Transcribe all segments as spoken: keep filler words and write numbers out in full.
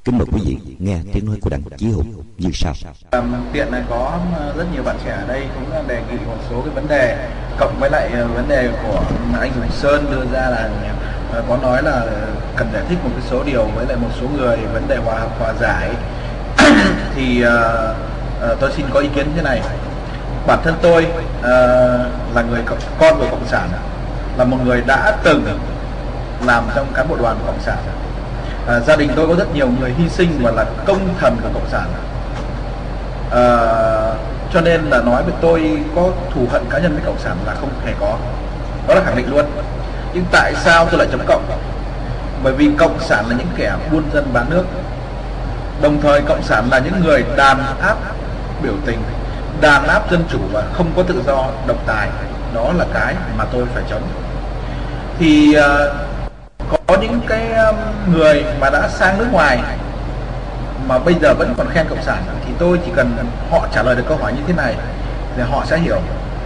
Kính mời quý vị nghe tiếng nói của Đặng Chí Hùng như sau. Tiện này có rất nhiều bạn trẻ ở đây cũng đề nghị một số cái vấn đề, cộng với lại vấn đề của anh Hùng Sơn đưa ra là có nói là cần giải thích một cái số điều với lại một số người vấn đề hòa hợp hòa giải. Thì uh, uh, tôi xin có ý kiến như thế này. Bản thân tôi uh, là người con của Cộng sản, là một người đã từng làm trong cán bộ đoàn của Cộng sản. À, gia đình tôi có rất nhiều người hy sinh và là công thần của Cộng sản, à, cho nên là nói với tôi có thù hận cá nhân với Cộng sản là không hề có, đó là khẳng định luôn. Nhưng tại sao tôi lại chấm cộng? Bởi vì Cộng sản là những kẻ buôn dân bán nước, đồng thời Cộng sản là những người đàn áp biểu tình, đàn áp dân chủ và không có tự do, độc tài. Đó là cái mà tôi phải chống. Thì uh, có những cái người mà đã sang nước ngoài mà bây giờ vẫn còn khen Cộng sản, thì tôi chỉ cần họ trả lời được câu hỏi như thế này thì họ sẽ hiểu.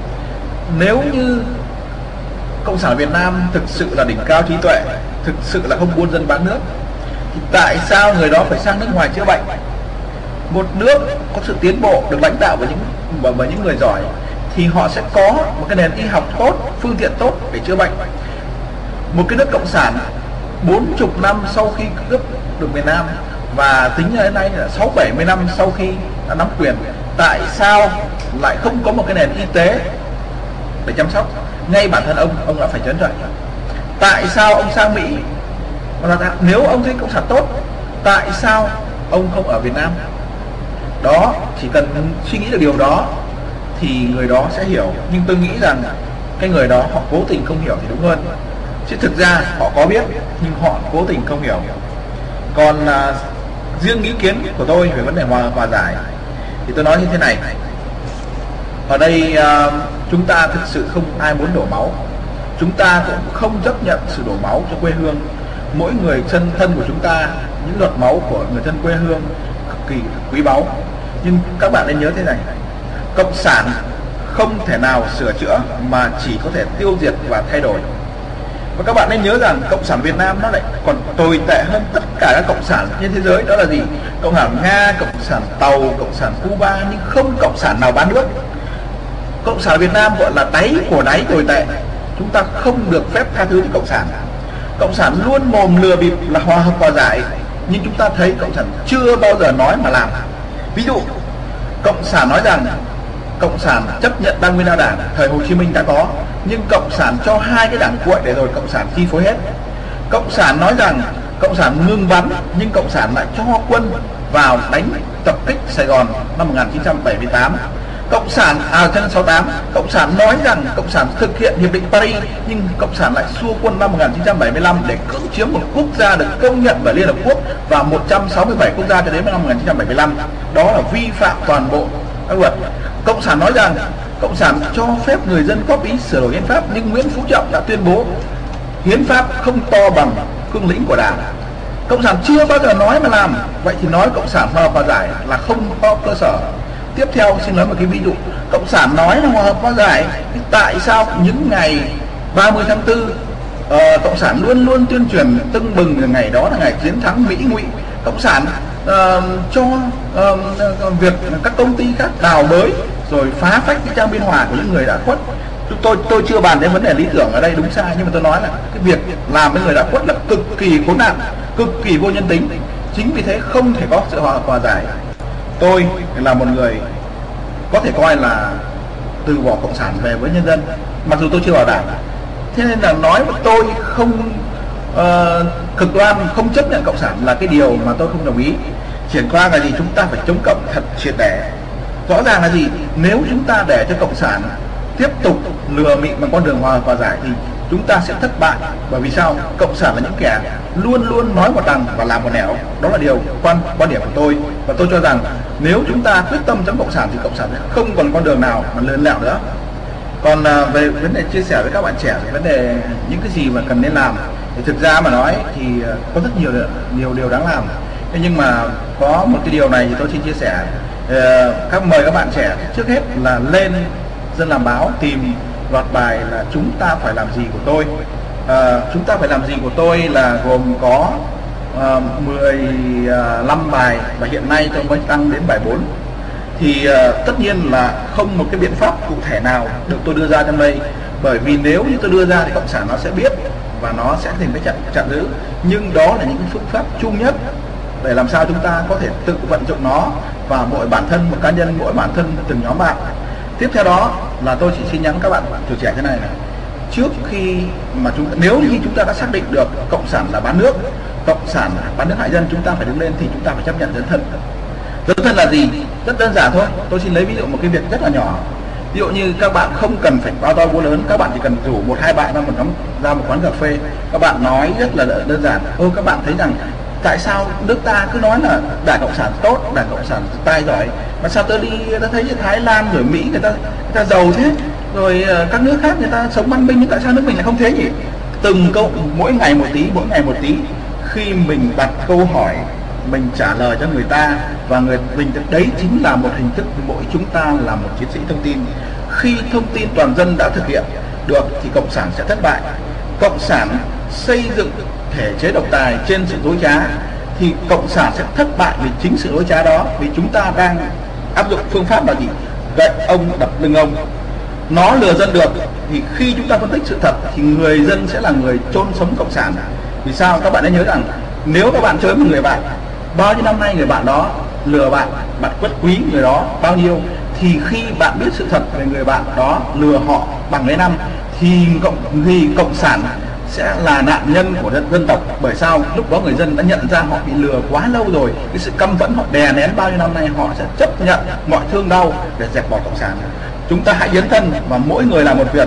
Nếu như Cộng sản Việt Nam thực sự là đỉnh cao trí tuệ, thực sự là không buôn dân bán nước, thì tại sao người đó phải sang nước ngoài chữa bệnh? Một nước có sự tiến bộ, được lãnh đạo bởi những bởi, bởi những người giỏi, thì họ sẽ có một cái nền y học tốt, phương tiện tốt để chữa bệnh. Một cái nước Cộng sản bốn mươi năm sau khi cướp được miền Nam và tính đến nay là sáu bảy mươi năm sau khi đã nắm quyền, tại sao lại không có một cái nền y tế để chăm sóc? Ngay bản thân ông ông đã phải chấn dậy. Tại sao ông sang Mỹ? Nếu ông thấy Cộng sản tốt, tại sao ông không ở Việt Nam? Đó, chỉ cần suy nghĩ được điều đó thì người đó sẽ hiểu. Nhưng tôi nghĩ rằng cái người đó họ cố tình không hiểu thì đúng hơn, chứ thực ra họ có biết nhưng họ cố tình không hiểu. Còn à, riêng ý kiến của tôi về vấn đề hòa hòa giải thì tôi nói như thế này. Ở đây à, chúng ta thực sự không ai muốn đổ máu, chúng ta cũng không chấp nhận sự đổ máu cho quê hương. Mỗi người chân thân của chúng ta, những giọt máu của người thân quê hương cực kỳ quý báu. Nhưng các bạn nên nhớ thế này, Cộng sản không thể nào sửa chữa mà chỉ có thể tiêu diệt và thay đổi. Và các bạn nên nhớ rằng Cộng sản Việt Nam nó lại còn tồi tệ hơn tất cả các cộng sản trên thế giới. Đó là gì? Cộng sản Nga, Cộng sản Tàu, Cộng sản Cuba, nhưng không cộng sản nào bán nước. Cộng sản Việt Nam gọi là đáy của đáy tồi tệ. Chúng ta không được phép tha thứ cho Cộng sản. Cộng sản luôn mồm lừa bịp là hòa hợp hòa giải, nhưng chúng ta thấy Cộng sản chưa bao giờ nói mà làm. Ví dụ, Cộng sản nói rằng Cộng sản chấp nhận đa nguyên đa đảng, thời Hồ Chí Minh đã có, nhưng Cộng sản cho hai cái đảng cuội để rồi Cộng sản chi phối hết. Cộng sản nói rằng Cộng sản ngưng bắn, nhưng Cộng sản lại cho quân vào đánh tập kích Sài Gòn năm một nghìn chín trăm bảy mươi tám. Cộng sản à năm sáu tám, Cộng sản nói rằng Cộng sản thực hiện hiệp định Paris, nhưng Cộng sản lại xua quân năm một nghìn chín trăm bảy mươi lăm để cưỡng chiếm một quốc gia được công nhận bởi Liên Hợp Quốc và một trăm sáu mươi bảy quốc gia cho đến năm một nghìn chín trăm bảy mươi lăm. Đó là vi phạm toàn bộ các luật. Cộng sản nói rằng Cộng sản cho phép người dân góp ý sửa đổi hiến pháp, nhưng Nguyễn Phú Trọng đã tuyên bố hiến pháp không to bằng cương lĩnh của Đảng. Cộng sản chưa bao giờ nói mà làm. Vậy thì nói Cộng sản hòa hợp hòa giải là không có cơ sở. Tiếp theo xin nói một cái ví dụ. Cộng sản nói là hòa hợp hòa giải, tại sao những ngày ba mươi tháng tư uh, Cộng sản luôn luôn tuyên truyền tưng bừng ngày đó là ngày chiến thắng Mỹ ngụy? Cộng sản uh, cho uh, việc các công ty khác đào bới rồi phá phách cái trang biên hòa của những người đã khuất. Tôi tôi chưa bàn đến vấn đề lý tưởng ở đây đúng sai, nhưng mà tôi nói là cái việc làm với người đã khuất là cực kỳ khốn nạn, cực kỳ vô nhân tính. Chính vì thế không thể có sự hòa hợp hòa giải. Tôi là một người có thể coi là từ bỏ Cộng sản về với nhân dân, mặc dù tôi chưa vào Đảng. Thế nên là nói mà tôi không uh, cực đoan, không chấp nhận Cộng sản là cái điều mà tôi không đồng ý. Chuyển qua là gì? Chúng ta phải chống Cộng thật triệt để. Rõ ràng là gì? Nếu chúng ta để cho Cộng sản tiếp tục lừa mịn bằng con đường hòa hợp hòa giải thì chúng ta sẽ thất bại. Bởi vì sao? Cộng sản là những kẻ luôn luôn nói một đằng và làm một nẻo. Đó là điều quan quan điểm của tôi. Và tôi cho rằng nếu chúng ta quyết tâm chống Cộng sản thì Cộng sản sẽ không còn con đường nào mà lươn lẹo nữa. Còn à, về vấn đề chia sẻ với các bạn trẻ về vấn đề những cái gì mà cần nên làm, thì thực ra mà nói thì có rất nhiều nhiều điều đáng làm. Thế nhưng mà có một cái điều này thì tôi xin chia sẻ. Uh, các mời các bạn trẻ trước hết là lên Dân Làm Báo tìm loạt bài là chúng ta phải làm gì của tôi. Uh, chúng ta phải làm gì của tôi là gồm có uh, mười lăm bài và hiện nay tôi mới tăng đến bài bốn. Thì uh, tất nhiên là không một cái biện pháp cụ thể nào được tôi đưa ra trong đây, bởi vì nếu như tôi đưa ra thì cộng sản nó sẽ biết và nó sẽ thành cái chặn chặn giữ. Nhưng đó là những cái phương pháp chung nhất để làm sao chúng ta có thể tự vận dụng nó vào mỗi bản thân một cá nhân, mỗi bản thân từng nhóm bạn. Tiếp theo đó là tôi chỉ xin nhắn các bạn tuổi trẻ thế này này, trước khi mà chúng nếu như chúng ta đã xác định được cộng sản là bán nước, cộng sản là bán nước hại dân, chúng ta phải đứng lên thì chúng ta phải chấp nhận dấn thân. Dấn thân là gì? Rất đơn giản thôi. Tôi xin lấy ví dụ một cái việc rất là nhỏ. Ví dụ như các bạn không cần phải bao to búa lớn, các bạn chỉ cần rủ một hai bạn ra một nhóm ra một quán cà phê, các bạn nói rất là đơn giản. Ô, các bạn thấy rằng tại sao nước ta cứ nói là đảng cộng sản tốt, đảng cộng sản tài giỏi, mà sao tôi đi ta thấy như Thái Lan rồi Mỹ người ta người ta giàu thế, rồi các nước khác người ta sống văn minh, nhưng tại sao nước mình lại không thế nhỉ? Từng câu, mỗi ngày một tí, mỗi ngày một tí, khi mình đặt câu hỏi, mình trả lời cho người ta, và người mình đấy chính là một hình thức mỗi chúng ta là một chiến sĩ thông tin. Khi thông tin toàn dân đã thực hiện được thì cộng sản sẽ thất bại. Cộng sản xây dựng thể chế độc tài trên sự dối trá thì cộng sản sẽ thất bại vì chính sự dối trá đó, vì chúng ta đang áp dụng phương pháp là gì? Gậy ông đập lưng ông. Nó lừa dân được thì khi chúng ta phân tích sự thật thì người dân sẽ là người chôn sống cộng sản. Vì sao? Các bạn hãy nhớ rằng nếu các bạn chơi một người bạn, bao nhiêu năm nay người bạn đó lừa bạn, bạn quất quý người đó bao nhiêu, thì khi bạn biết sự thật về người bạn đó lừa họ bằng mấy năm thì cộng thì cộng sản sẽ là nạn nhân của dân, dân tộc. Bởi sao? Lúc đó người dân đã nhận ra họ bị lừa quá lâu rồi, cái sự căm phẫn họ đè nén bao nhiêu năm nay, họ sẽ chấp nhận mọi thương đau để dẹp bỏ cộng sản. Chúng ta hãy dấn thân và mỗi người làm một việc.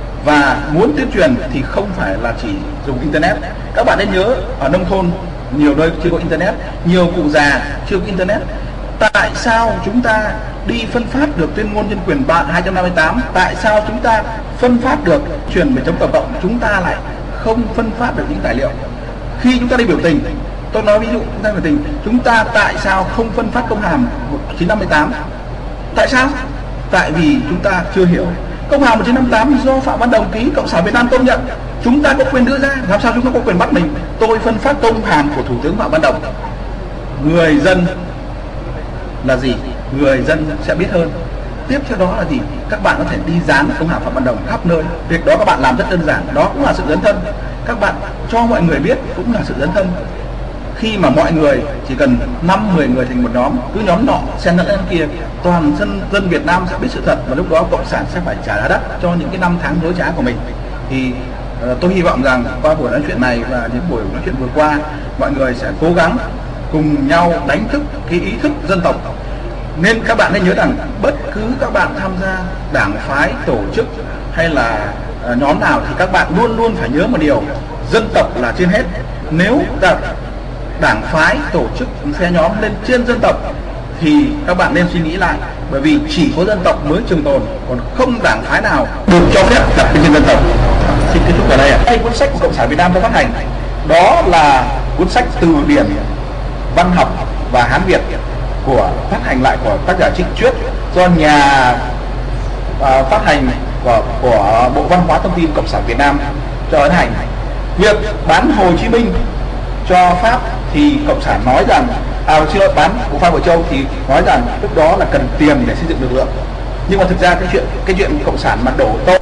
Và muốn tuyên truyền thì không phải là chỉ dùng internet. Các bạn nên nhớ, ở nông thôn nhiều nơi chưa có internet, nhiều cụ già chưa có internet. Tại sao chúng ta đi phân phát được tuyên ngôn nhân quyền hai trăm năm mươi tám? Tại sao chúng ta phân phát được truyền về chống tổng cộng, chúng ta lại không phân phát được những tài liệu? Khi chúng ta đi biểu tình, tôi nói ví dụ chúng ta biểu tình, chúng ta tại sao không phân phát công hàm một nghìn chín trăm năm mươi tám? Tại sao? Tại vì chúng ta chưa hiểu. Công hàm một nghìn chín trăm năm mươi tám do Phạm Văn Đồng ký, Cộng sản Việt Nam công nhận, chúng ta có quyền đưa ra, làm sao chúng ta có quyền bắt mình? Tôi phân phát công hàm của Thủ tướng Phạm Văn Đồng. Người dân là gì? Người dân sẽ biết hơn. Tiếp theo đó là gì? Các bạn có thể đi dán công hàm Phạm Văn Đồng khắp nơi. Việc đó các bạn làm rất đơn giản, đó cũng là sự dấn thân. Các bạn cho mọi người biết cũng là sự dấn thân. Khi mà mọi người chỉ cần năm mười người thành một nhóm, cứ nhóm nọ xen lẫn kia, toàn dân dân Việt Nam sẽ biết sự thật, và lúc đó cộng sản sẽ phải trả giá đắt cho những cái năm tháng dối trá của mình. Thì uh, tôi hy vọng rằng qua buổi nói chuyện này và những buổi nói chuyện vừa qua, mọi người sẽ cố gắng cùng nhau đánh thức cái ý thức dân tộc. Nên các bạn nên nhớ rằng bất cứ các bạn tham gia đảng phái, tổ chức hay là uh, nhóm nào thì các bạn luôn luôn phải nhớ một điều: dân tộc là trên hết. Nếu đặt đảng phái, tổ chức, phe nhóm lên trên dân tộc thì các bạn nên suy nghĩ lại, bởi vì chỉ có dân tộc mới trường tồn, còn không đảng phái nào được cho phép đặt lên trên dân tộc. Xin kết thúc ở đây. Đây cuốn sách của Cộng sản Việt Nam tôi phát hành, đó là cuốn sách từ điển văn học và Hán Việt của phát hành lại của tác giả Trịnh Chuyết, do nhà uh, phát hành của, của Bộ Văn hóa Thông tin Cộng sản Việt Nam cho ấn hành. Việc bán Hồ Chí Minh cho Pháp thì cộng sản nói rằng, à xin lỗi, bán của Phan Bội Châu thì nói rằng lúc đó là cần tiền để xây dựng lực lượng. Nhưng mà thực ra cái chuyện cái chuyện cộng sản mà đổ tội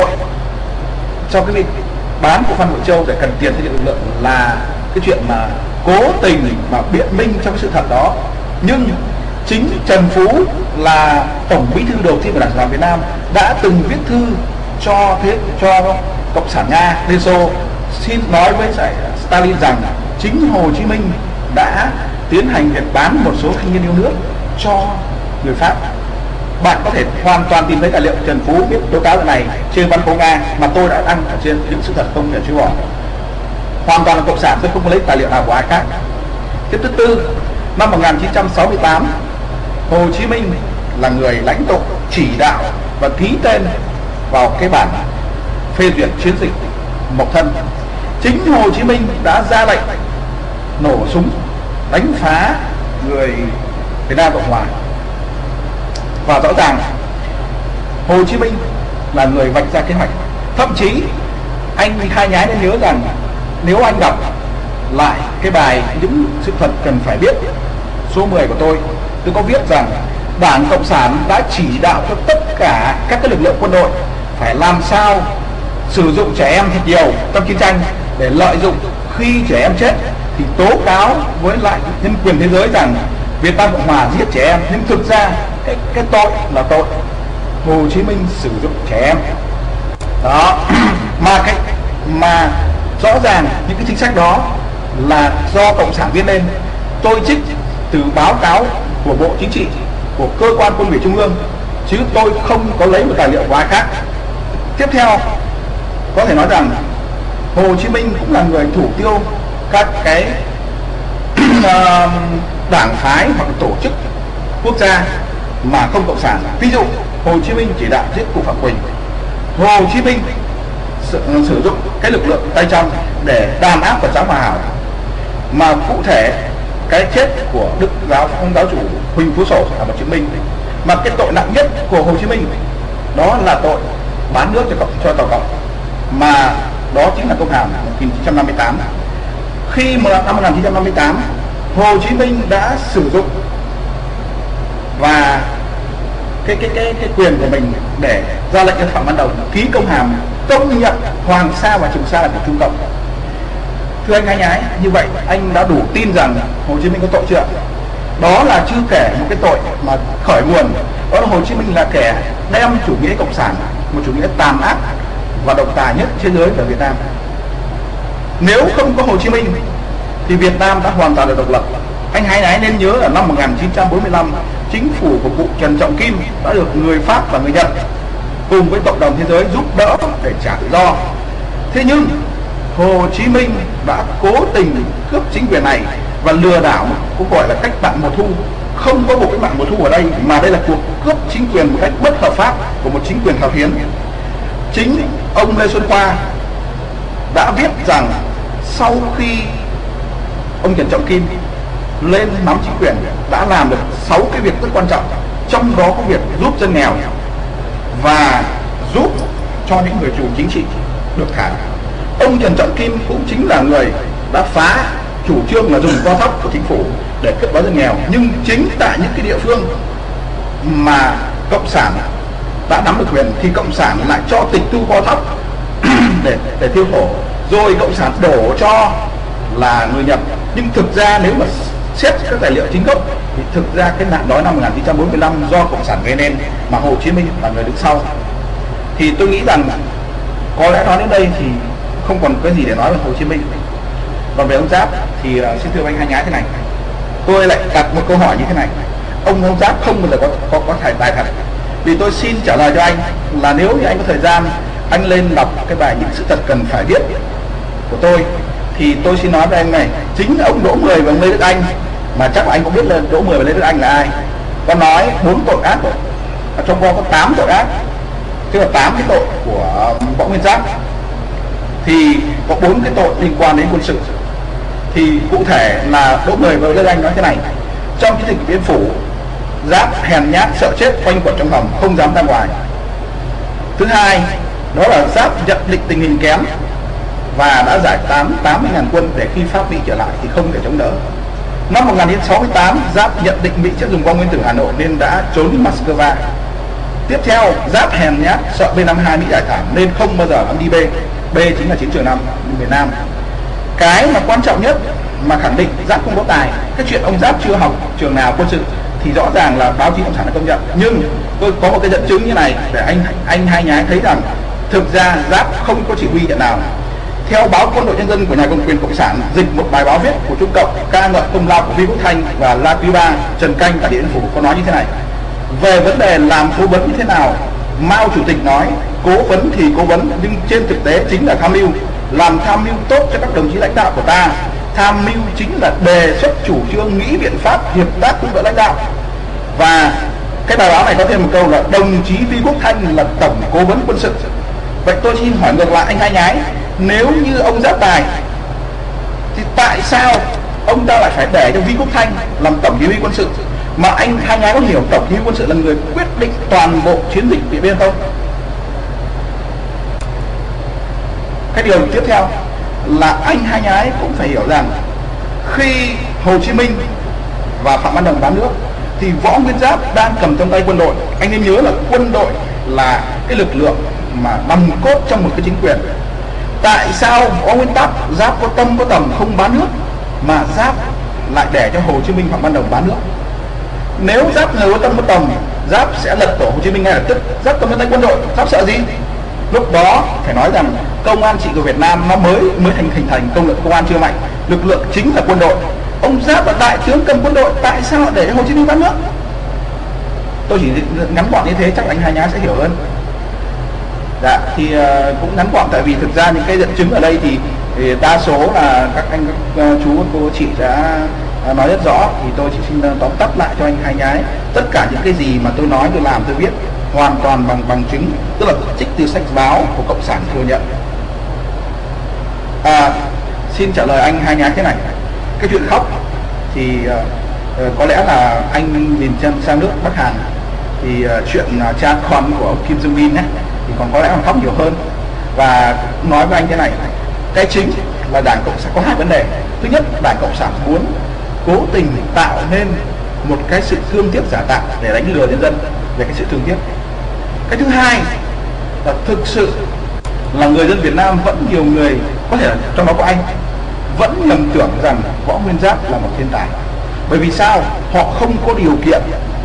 cho cái việc bán của Phan Bội Châu để cần tiền xây dựng lực lượng là cái chuyện mà cố tình mà biện minh cho cái sự thật đó. Nhưng chính Trần Phú là tổng bí thư đầu tiên của Đảng Cộng sản Việt Nam đã từng viết thư cho thế cho cộng sản Nga, Liên Xô, xin nói với Stalin rằng chính Hồ Chí Minh đã tiến hành việc bán một số thanh niên yêu nước cho người Pháp. Bạn có thể hoàn toàn tìm thấy tài liệu Trần Phú viết tố cáo này trên văn phố Nga mà tôi đã đăng ở trên những sự thật không thể chối bỏ. Hoàn toàn là cộng sản, tôi không có lấy tài liệu nào của ai khác. Tiếp thứ tư, năm một nghìn chín trăm sáu mươi tám, Hồ Chí Minh là người lãnh tụ chỉ đạo và ký tên vào cái bản phê duyệt chiến dịch Mộc Thân. Chính Hồ Chí Minh đã ra lệnh nổ súng đánh phá người Việt Nam Cộng Hòa. Và rõ ràng Hồ Chí Minh là người vạch ra kế hoạch. Thậm chí anh Khai Nhái nên nhớ rằng nếu anh đọc lại cái bài Những Sự Thật Cần Phải Biết số mười của tôi. Tôi có viết rằng Đảng Cộng sản đã chỉ đạo cho tất cả các cái lực lượng quân đội phải làm sao sử dụng trẻ em thật nhiều trong chiến tranh để lợi dụng khi trẻ em chết thì tố cáo với lại nhân quyền thế giới rằng Việt Nam Cộng Hòa giết trẻ em, nhưng thực ra cái cái tội là tội Hồ Chí Minh sử dụng trẻ em. Đó, mà cái mà rõ ràng những cái chính sách đó là do Cộng sản viết lên. Tôi trích từ báo cáo của Bộ Chính trị, của cơ quan quân ủy Trung ương, chứ tôi không có lấy một tài liệu của ai khác. Tiếp theo, có thể nói rằng Hồ Chí Minh cũng là người thủ tiêu các cái đảng phái hoặc tổ chức quốc gia mà không cộng sản. Ví dụ Hồ Chí Minh chỉ đạo giết cụ Phạm Quỳnh, Hồ Chí Minh sử, sử dụng cái lực lượng tay trong để đàn áp Phật giáo Hòa Hảo, mà cụ thể cái chết của Đức giáo ông giáo chủ Huỳnh Phú Sổ là một chứng minh. Mà cái tội nặng nhất của Hồ Chí Minh đó là tội bán nước cho cộng cho Tàu Cộng, mà đó chính là công hàm một nghìn chín trăm năm mươi tám. Khi mà năm một nghìn chín trăm năm mươi tám Hồ Chí Minh đã sử dụng và cái cái cái cái quyền của mình để ra lệnh cho Phạm Văn Đồng ký công hàm công nhận Hoàng Sa và Trường Sa là của Trung Cộng. Thưa anh Hai Nhái, như vậy anh đã đủ tin rằng Hồ Chí Minh có tội chưa? Đó là chưa kể một cái tội mà khởi nguồn, đó là Hồ Chí Minh là kẻ đem chủ nghĩa cộng sản, một chủ nghĩa tàn ác và độc tài nhất thế giới ở Việt Nam. Nếu không có Hồ Chí Minh thì Việt Nam đã hoàn toàn được độc lập. Anh Hai Nhái nên nhớ là năm một nghìn chín trăm bốn mươi lăm, chính phủ của cụ Trần Trọng Kim đã được người Pháp và người Nhật cùng với cộng đồng thế giới giúp đỡ để trả tự do. Thế nhưng Hồ Chí Minh đã cố tình cướp chính quyền này và lừa đảo, cũng gọi là cách mạng mùa thu. Không có một cách mạng mùa thu ở đây, mà đây là cuộc cướp chính quyền một cách bất hợp pháp của một chính quyền thao hiến. Chính ông Lê Xuân Khoa đã viết rằng sau khi ông Trần Trọng Kim lên nắm chính quyền đã làm được sáu cái việc rất quan trọng, trong đó có việc giúp dân nghèo và giúp cho những người tù chính trị được thả. Ông Trần Trọng Kim cũng chính là người đã phá chủ trương là dùng co thóc của chính phủ để cướp bóc dân nghèo, nhưng chính tại những cái địa phương mà cộng sản đã nắm được quyền thì cộng sản lại cho tịch thu co thóc để để tiêu thổ, rồi cộng sản đổ cho là người Nhật. Nhưng thực ra nếu mà xét các tài liệu chính gốc thì thực ra cái nạn đói năm một nghìn chín trăm bốn mươi lăm do cộng sản gây nên, mà Hồ Chí Minh là người đứng sau. Thì tôi nghĩ rằng có lẽ nói đến đây thì không còn cái gì để nói về Hồ Chí Minh. Còn về ông Giáp thì uh, xin thưa anh Hai Nhái thế này, tôi lại đặt một câu hỏi như thế này: ông ông Giáp không bao giờ có có có tài tài thật. Vì tôi xin trả lời cho anh là nếu như anh có thời gian anh lên đọc cái bài Những Sự Thật Cần Phải Biết của tôi, thì tôi xin nói với anh này, chính ông Đỗ Mười và ông Lê Đức Anh, mà chắc là anh cũng biết là Đỗ Mười và Lê Đức Anh là ai, có nói bốn tội ác rồi, trong đó có tám tội ác, tức là tám cái tội của Võ Nguyên Giáp, thì có bốn cái tội liên quan đến quân sự. Thì cụ thể là Đỗ Mười và Lê Đức Anh nói thế này: trong chiến dịch Điện Biên Phủ, Giáp hèn nhát sợ chết quanh quẩn trong hầm, không dám ra ngoài. Thứ hai, đó là Giáp nhận định tình hình kém và đã giải tán tám mươi nghìn quân để khi Pháp Mỹ trở lại thì không thể chống đỡ. Năm một nghìn chín trăm sáu mươi tám, Giáp nhận định Mỹ sẽ dùng bom nguyên tử Hà Nội nên đã trốn đến Moscow. Tiếp theo, Giáp hèn nhát sợ B năm mươi hai Mỹ giải thảm nên không bao giờ dám đi B. B chính là chiến trường Nam miền Nam. Cái mà quan trọng nhất mà khẳng định Giáp không có tài, cái chuyện ông Giáp chưa học trường nào quân sự thì rõ ràng là báo chí cộng sản đã công nhận. Nhưng tôi có một cái dẫn chứng như này để anh anh Hai Nhái thấy rằng thực ra Giáp không có chỉ huy trận nào. Theo báo Quân đội Nhân dân của nhà cầm quyền cộng sản dịch một bài báo viết của Trung Cộng ca ngợi công lao của Vi Quốc Thanh và La Quý Ba, Trần Canh tại Điện Biên Phủ có nói như thế này: về vấn đề làm cố vấn như thế nào, Mao Chủ tịch nói cố vấn thì cố vấn, nhưng trên thực tế chính là tham mưu, làm tham mưu tốt cho các đồng chí lãnh đạo của ta. Tham mưu chính là đề xuất chủ trương, nghĩ biện pháp, hiệp tác giúp đỡ lãnh đạo. Và cái bài báo này có thêm một câu là đồng chí Vi Quốc Thanh là tổng cố vấn quân sự. Vậy tôi xin hỏi ngược lại anh Hai Nhái, nếu như ông Giáp tài thì tại sao ông ta lại phải để cho Vi Quốc Thanh làm tổng chỉ huy quân sự, mà anh Hai Nhái có hiểu tổng chỉ huy quân sự là người quyết định toàn bộ chiến dịch Điện Biên không? Cái điều tiếp theo, là anh Hai Nhái cũng phải hiểu rằng khi Hồ Chí Minh và Phạm Văn Đồng bán nước thì Võ Nguyên Giáp đang cầm trong tay quân đội. Anh nên nhớ là quân đội là cái lực lượng mà nòng cốt trong một cái chính quyền. Tại sao Võ Nguyên Giáp Giáp có tâm có tầm không bán nước mà Giáp lại để cho Hồ Chí Minh Phạm Văn Đồng bán nước? Nếu Giáp người có tâm có tầm, Giáp sẽ lật đổ Hồ Chí Minh ngay lập tức. Giáp cầm trong tay quân đội, Giáp sợ gì? Lúc đó phải nói rằng công an trị của Việt Nam nó mới mới thành hình thành, công lực công an chưa mạnh, lực lượng chính là quân đội. Ông Giáp là đại tướng cầm quân đội, tại sao lại để Hồ Chí Minh bán nước? Tôi chỉ ngắn gọn như thế, chắc anh Hai Nhái sẽ hiểu hơn. Dạ, thì uh, cũng ngắn gọn, tại vì thực ra những cái dẫn chứng ở đây thì, thì đa số là các anh các uh, chú cô chị đã uh, nói rất rõ, thì tôi chỉ xin uh, tóm tắt lại cho anh Hai Nhái. Tất cả những cái gì mà tôi nói, tôi làm, tôi viết hoàn toàn bằng bằng chứng, tức là trích từ sách báo của Cộng sản thừa nhận. À, xin trả lời anh Hai Nhái thế này. Cái chuyện khóc thì uh, uh, có lẽ là anh nhìn chân sang nước Bắc Hàn thì uh, chuyện uh, cha con của Kim Jong Un ấy, thì còn có lẽ còn khóc nhiều hơn. Và nói với anh thế này, cái chính là Đảng Cộng sản có hai vấn đề. Thứ nhất, Đảng Cộng sản muốn cố tình tạo nên một cái sự thương tiếc giả tạo để đánh lừa nhân dân về cái sự thương tiếc. Cái thứ hai là thực sự là người dân Việt Nam vẫn nhiều người, có thể là trong đó có anh, vẫn nhầm tưởng rằng Võ Nguyên Giáp là một thiên tài. Bởi vì sao? Họ không có điều kiện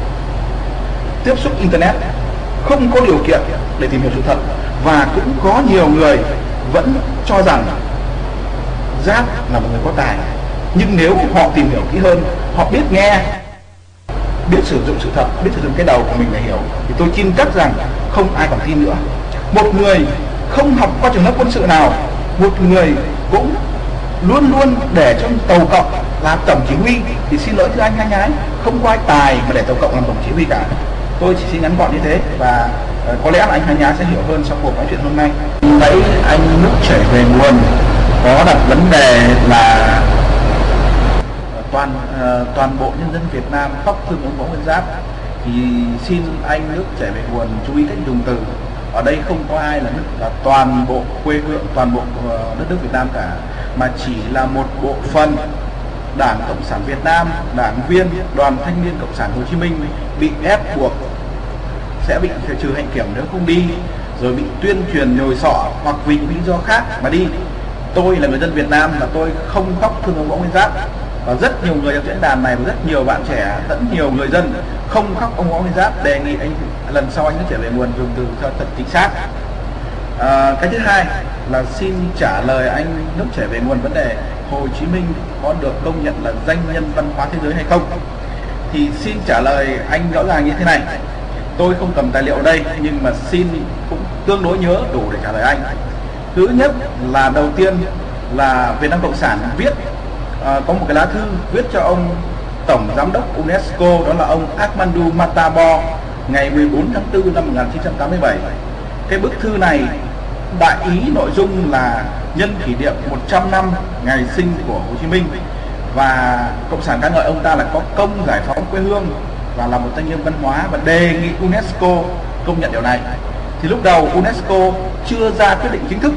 tiếp xúc internet, không có điều kiện để tìm hiểu sự thật, và cũng có nhiều người vẫn cho rằng Giáp là một người có tài. Nhưng nếu họ tìm hiểu kỹ hơn, họ biết nghe, biết sử dụng sự thật, biết sử dụng cái đầu của mình để hiểu, thì tôi tin chắc rằng không ai còn tin nữa. Một người không học qua trường lớp quân sự nào, một người cũng luôn luôn để cho tàu cộng làm tổng chỉ huy, thì xin lỗi thưa anh Hai Nhái, không có ai tài mà để tàu cộng làm tổng chỉ huy cả. Tôi chỉ xin ngắn gọn như thế, và uh, có lẽ là anh Hai Nhái sẽ hiểu hơn sau cuộc nói chuyện hôm nay. Đấy, anh Nước Chảy Về Nguồn có đặt vấn đề là toàn uh, toàn bộ nhân dân Việt Nam khóc thương ông Võ Nguyên Giáp, thì xin anh Nước Chảy Về Nguồn chú ý cách dùng từ. Ở đây không có ai là, nước, là toàn bộ quê hương, toàn bộ uh, đất nước Việt Nam cả, mà chỉ là một bộ phận Đảng Cộng sản Việt Nam, đảng viên Đoàn Thanh niên Cộng sản Hồ Chí Minh bị ép buộc sẽ bị trừ hạnh kiểm nếu không đi, rồi bị tuyên truyền nhồi sọ hoặc vì những lý do khác mà đi. Tôi là người dân Việt Nam và tôi không khóc thương ông Võ Nguyên Giáp, và rất nhiều người trong diễn đàn này và rất nhiều bạn trẻ, rất nhiều người dân không khóc ông Võ Nguyên Giáp. Đề nghị anh lần sau anh Nước Chảy Về Nguồn dùng từ cho thật chính xác. À, cái thứ hai là xin trả lời anh Nước Chảy Về Nguồn vấn đề Hồ Chí Minh có được công nhận là danh nhân văn hóa thế giới hay không. Thì xin trả lời anh rõ ràng như thế này. Tôi không cầm tài liệu ở đây, nhưng mà xin cũng tương đối nhớ đủ để trả lời anh. Thứ nhất là đầu tiên là Việt Nam Cộng sản viết uh, có một cái lá thư viết cho ông Tổng Giám đốc UNESCO, đó là ông Ahmadou Matabo, ngày mười bốn tháng tư năm một nghìn chín trăm tám mươi bảy. Cái bức thư này đại ý nội dung là nhân kỷ niệm một trăm năm ngày sinh của Hồ Chí Minh, và Cộng sản ca ngợi ông ta là có công giải phóng quê hương và là một danh nhân văn hóa, và đề nghị UNESCO công nhận điều này. Thì lúc đầu UNESCO chưa ra quyết định chính thức,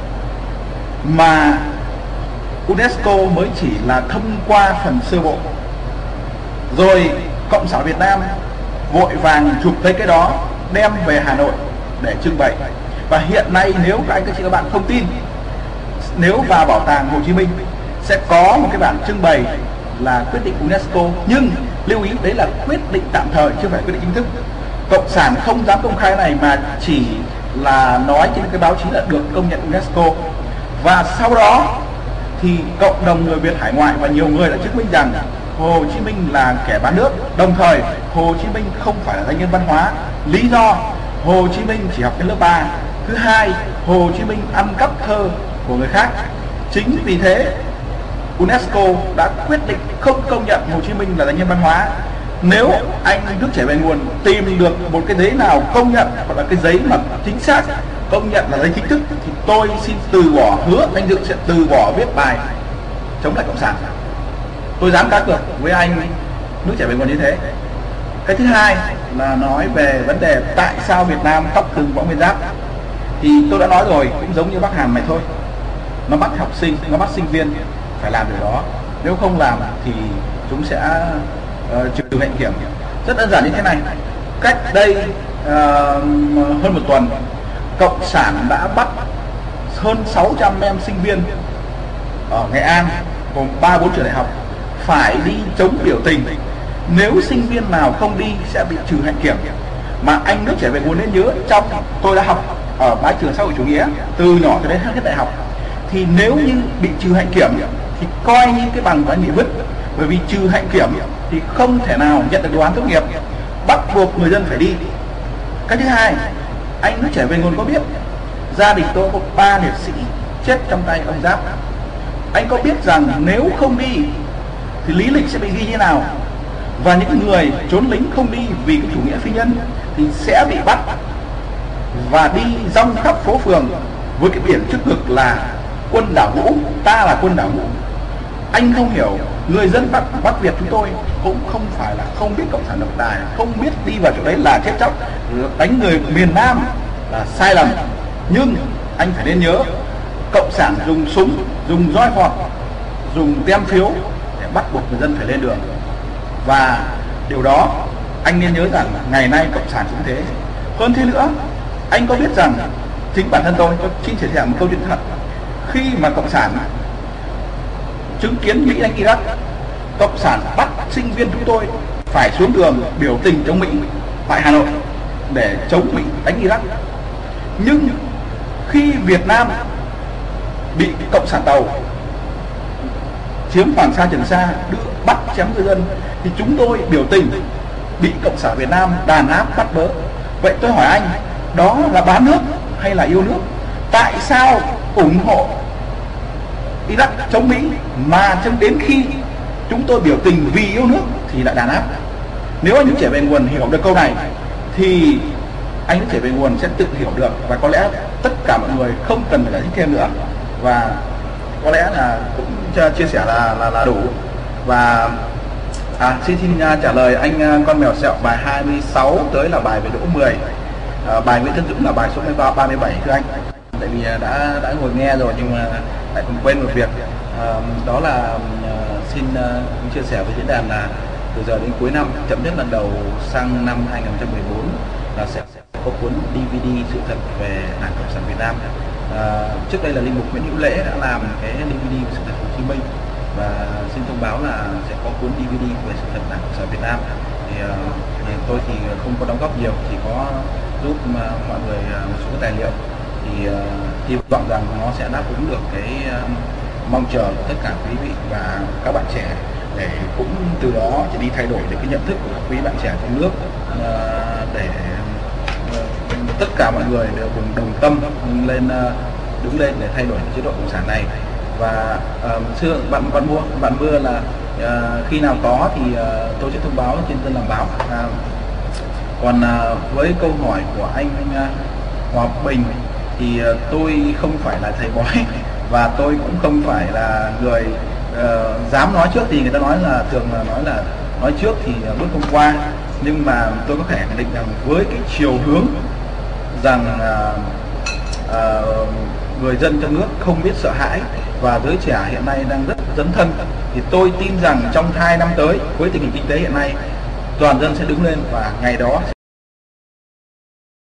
mà UNESCO mới chỉ là thông qua phần sơ bộ. Rồi Cộng sản Việt Nam vội vàng chụp lấy cái đó đem về Hà Nội để trưng bày. Và hiện nay nếu các anh các chị các bạn không tin, nếu vào bảo tàng Hồ Chí Minh sẽ có một cái bản trưng bày là quyết định UNESCO, nhưng lưu ý đấy là quyết định tạm thời, chưa phải quyết định chính thức. Cộng sản không dám công khai này mà chỉ là nói trên cái báo chí là được công nhận UNESCO. Và sau đó thì cộng đồng người Việt hải ngoại và nhiều người đã chứng minh rằng Hồ Chí Minh là kẻ bán nước. Đồng thời Hồ Chí Minh không phải là danh nhân văn hóa. Lý do Hồ Chí Minh chỉ học đến lớp ba. Thứ hai, Hồ Chí Minh ăn cắp thơ của người khác. Chính vì thế UNESCO đã quyết định không công nhận Hồ Chí Minh là danh nhân văn hóa. Nếu anh Nước Chảy Về Nguồn tìm được một cái giấy nào công nhận, hoặc là cái giấy mà chính xác công nhận là giấy chính thức, thì tôi xin từ bỏ, hứa anh Dự sẽ từ bỏ viết bài chống lại Cộng sản. Tôi dám cá cược với anh Nước Chảy Về Nguồn như thế. Cái thứ hai là nói về vấn đề tại sao Việt Nam khóc thương Võ Nguyên Giáp. Thì tôi đã nói rồi, cũng giống như Bắc Hàn này thôi. nó bắt học sinh, nó bắt sinh viên phải làm điều đó. Nếu không làm thì chúng sẽ uh, trừ hạnh kiểm. Rất đơn giản như thế này. Cách đây uh, hơn một tuần, Cộng sản đã bắt hơn sáu trăm em sinh viên ở Nghệ An gồm ba bốn trường đại học phải đi chống biểu tình. Nếu sinh viên nào không đi sẽ bị trừ hạnh kiểm. Mà anh nước Trẻ Về Nguồn nên nhớ, trong tôi đã học ở mái trường xã hội chủ nghĩa từ nhỏ cho đến hết đại học, thì nếu như bị trừ hạnh kiểm thì coi như cái bằng của anh bị vứt. Bởi vì trừ hạnh kiểm thì không thể nào nhận được đồ án tốt nghiệp, bắt buộc người dân phải đi. Cái thứ hai, anh nước Trẻ Về Nguồn có biết gia đình tôi có ba liệt sĩ chết trong tay ông Giáp. Anh có biết rằng nếu không đi thì lý lịch sẽ bị ghi như thế nào, và những người trốn lính không đi vì cái chủ nghĩa phi nhân thì sẽ bị bắt và đi rong khắp phố phường với cái biển trước ngực là quân đảo ngũ, ta là quân đảo ngũ. Anh không hiểu, người dân Bắc, Bắc Việt chúng tôi cũng không phải là không biết cộng sản độc tài, không biết đi vào chỗ đấy là chết chóc, đánh người miền Nam là sai lầm. Nhưng anh phải nên nhớ, cộng sản dùng súng, dùng roi vọt, dùng tem phiếu để bắt buộc người dân phải lên đường. Và điều đó anh nên nhớ rằng ngày nay cộng sản cũng thế. Hơn thế nữa, anh có biết rằng chính bản thân tôi, tôi xin chia sẻ một câu chuyện thật. Khi mà cộng sản chứng kiến Mỹ đánh Iraq, cộng sản bắt sinh viên chúng tôi phải xuống đường biểu tình chống Mỹ tại Hà Nội để chống Mỹ đánh Iraq. Nhưng khi Việt Nam bị cộng sản Tàu chiếm Hoàng Sa Trường Sa, đưa bắt chém người dân, thì chúng tôi biểu tình bị cộng sản Việt Nam đàn áp bắt bớ. Vậy tôi hỏi anh, đó là bán nước hay là yêu nước? Tại sao ủng hộ Iraq chống Mỹ mà cho đến khi chúng tôi biểu tình vì yêu nước thì lại đàn áp? Nếu anh nước Trẻ Về Nguồn hiểu được câu này thì anh nước Trẻ Về Nguồn sẽ tự hiểu được, và có lẽ tất cả mọi người không cần phải giải thích thêm nữa, và có lẽ là cũng chia sẻ là là, là đủ. Và à, xin xin uh, trả lời anh uh, con mèo sẹo bài hai mươi sáu tới là bài về Đỗ mười, uh, bài Nguyễn Tân Dũng là bài số ba mươi bảy thưa anh. Tại vì uh, đã đã ngồi nghe rồi nhưng mà lại còn quên một việc, uh, đó là uh, xin uh, chia sẻ với diễn đàn là từ giờ đến cuối năm, chậm nhất lần đầu sang năm hai nghìn không trăm mười bốn là sẽ có cuốn đê vê đê sự thật về Đảng Cộng sản Việt Nam. À, trước đây là linh mục Nguyễn Hữu Lễ đã làm cái đê vê đê về sự thật Hồ Chí Minh, và xin thông báo là sẽ có cuốn đê vê đê về sự thật Đảng Cộng sản Việt Nam. Thì, uh, tôi thì không có đóng góp nhiều, chỉ có giúp uh, mọi người uh, một số tài liệu, thì uh, hy vọng rằng nó sẽ đáp ứng được cái uh, mong chờ của tất cả quý vị và các bạn trẻ, để cũng từ đó chỉ đi thay đổi được cái nhận thức của các quý bạn trẻ trong nước, uh, để uh, tất cả mọi người đều cùng đồng tâm đứng lên uh, đứng lên để thay đổi chế độ cộng sản này. Và uh, xưa bạn bạn mua bạn mưa là uh, khi nào có thì uh, tôi sẽ thông báo trên Dân Làm Báo. Uh, còn uh, với câu hỏi của anh uh, Hòa Bình thì uh, tôi không phải là thầy bói và tôi cũng không phải là người uh, dám nói trước, thì người ta nói là thường là nói là nói trước thì bước không qua. Nhưng mà tôi có thể khẳng định rằng với cái chiều hướng rằng uh, uh, người dân trong nước không biết sợ hãi và giới trẻ hiện nay đang rất dấn thân, thì tôi tin rằng trong hai năm tới với tình hình kinh tế hiện nay, toàn dân sẽ đứng lên và ngày đó sẽ